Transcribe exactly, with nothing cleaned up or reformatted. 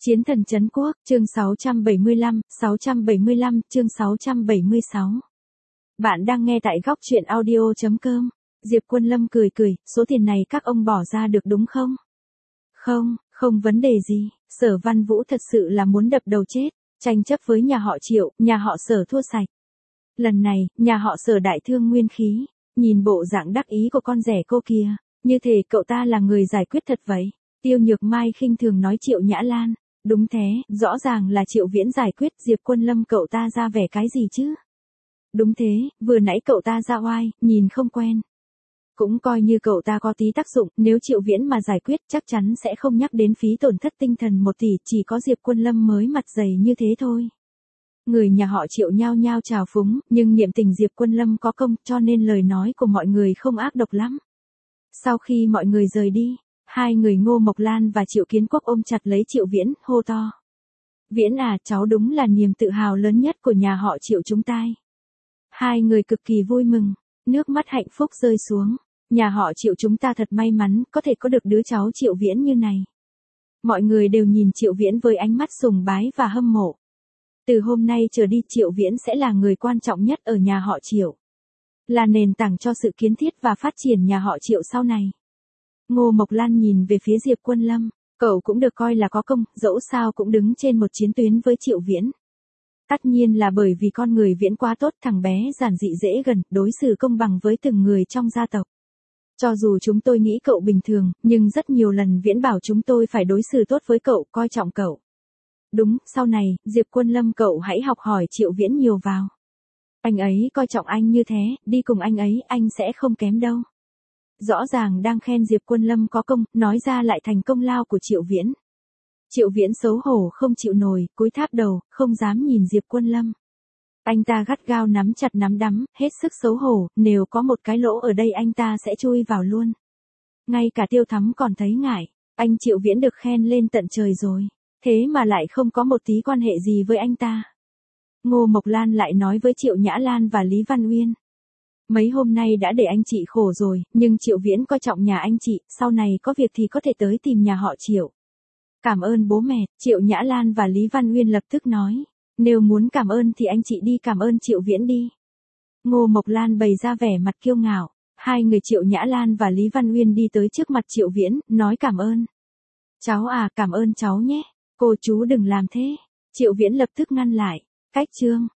Chiến thần trấn quốc, chương sáu trăm bảy mươi lăm, sáu trăm bảy mươi lăm, chương sáu trăm bảy mươi sáu. Bạn đang nghe tại góc truyện audio chấm com. Diệp Quân Lâm cười cười, số tiền này các ông bỏ ra được đúng không? Không, không vấn đề gì, Sở Văn Vũ thật sự là muốn đập đầu chết, tranh chấp với nhà họ Triệu, nhà họ Sở thua sạch. Lần này, nhà họ Sở đại thương nguyên khí, nhìn bộ dạng đắc ý của con rẻ cô kia, như thể cậu ta là người giải quyết thật vậy. Tiêu Nhược Mai khinh thường nói Triệu Nhã Lan. Đúng thế, rõ ràng là Triệu Viễn giải quyết, Diệp Quân Lâm cậu ta ra vẻ cái gì chứ? Đúng thế, vừa nãy cậu ta ra oai, nhìn không quen. Cũng coi như cậu ta có tí tác dụng, nếu Triệu Viễn mà giải quyết chắc chắn sẽ không nhắc đến phí tổn thất tinh thần một tỷ, chỉ có Diệp Quân Lâm mới mặt dày như thế thôi. Người nhà họ Triệu nhao nhao trào phúng, nhưng niệm tình Diệp Quân Lâm có công cho nên lời nói của mọi người không ác độc lắm. Sau khi mọi người rời đi, hai người Ngô Mộc Lan và Triệu Kiến Quốc ôm chặt lấy Triệu Viễn, hô to. Viễn à, cháu đúng là niềm tự hào lớn nhất của nhà họ Triệu chúng ta. Hai người cực kỳ vui mừng, nước mắt hạnh phúc rơi xuống. Nhà họ Triệu chúng ta thật may mắn, có thể có được đứa cháu Triệu Viễn như này. Mọi người đều nhìn Triệu Viễn với ánh mắt sùng bái và hâm mộ. Từ hôm nay trở đi Triệu Viễn sẽ là người quan trọng nhất ở nhà họ Triệu. Là nền tảng cho sự kiến thiết và phát triển nhà họ Triệu sau này. Ngô Mộc Lan nhìn về phía Diệp Quân Lâm, cậu cũng được coi là có công, dẫu sao cũng đứng trên một chiến tuyến với Triệu Viễn. Tất nhiên là bởi vì con người Viễn quá tốt, thằng bé giản dị dễ gần, đối xử công bằng với từng người trong gia tộc. Cho dù chúng tôi nghĩ cậu bình thường, nhưng rất nhiều lần Viễn bảo chúng tôi phải đối xử tốt với cậu, coi trọng cậu. Đúng, sau này, Diệp Quân Lâm cậu hãy học hỏi Triệu Viễn nhiều vào. Anh ấy coi trọng anh như thế, đi cùng anh ấy, anh sẽ không kém đâu. Rõ ràng đang khen Diệp Quân Lâm có công, nói ra lại thành công lao của Triệu Viễn. Triệu Viễn xấu hổ không chịu nổi, cúi tháp đầu, không dám nhìn Diệp Quân Lâm. Anh ta gắt gao nắm chặt nắm đấm, hết sức xấu hổ, nếu có một cái lỗ ở đây anh ta sẽ chui vào luôn. Ngay cả Tiêu Thắm còn thấy ngại, anh Triệu Viễn được khen lên tận trời rồi, thế mà lại không có một tí quan hệ gì với anh ta. Ngô Mộc Lan lại nói với Triệu Nhã Lan và Lý Văn Uyên. Mấy hôm nay đã để anh chị khổ rồi, nhưng Triệu Viễn coi trọng nhà anh chị, sau này có việc thì có thể tới tìm nhà họ Triệu. Cảm ơn bố mẹ, Triệu Nhã Lan và Lý Văn Uyên lập tức nói. Nếu muốn cảm ơn thì anh chị đi cảm ơn Triệu Viễn đi. Ngô Mộc Lan bày ra vẻ mặt kiêu ngạo. Hai người Triệu Nhã Lan và Lý Văn Uyên đi tới trước mặt Triệu Viễn, nói cảm ơn. Cháu à, cảm ơn cháu nhé. Cô chú đừng làm thế. Triệu Viễn lập tức ngăn lại. Cách chương.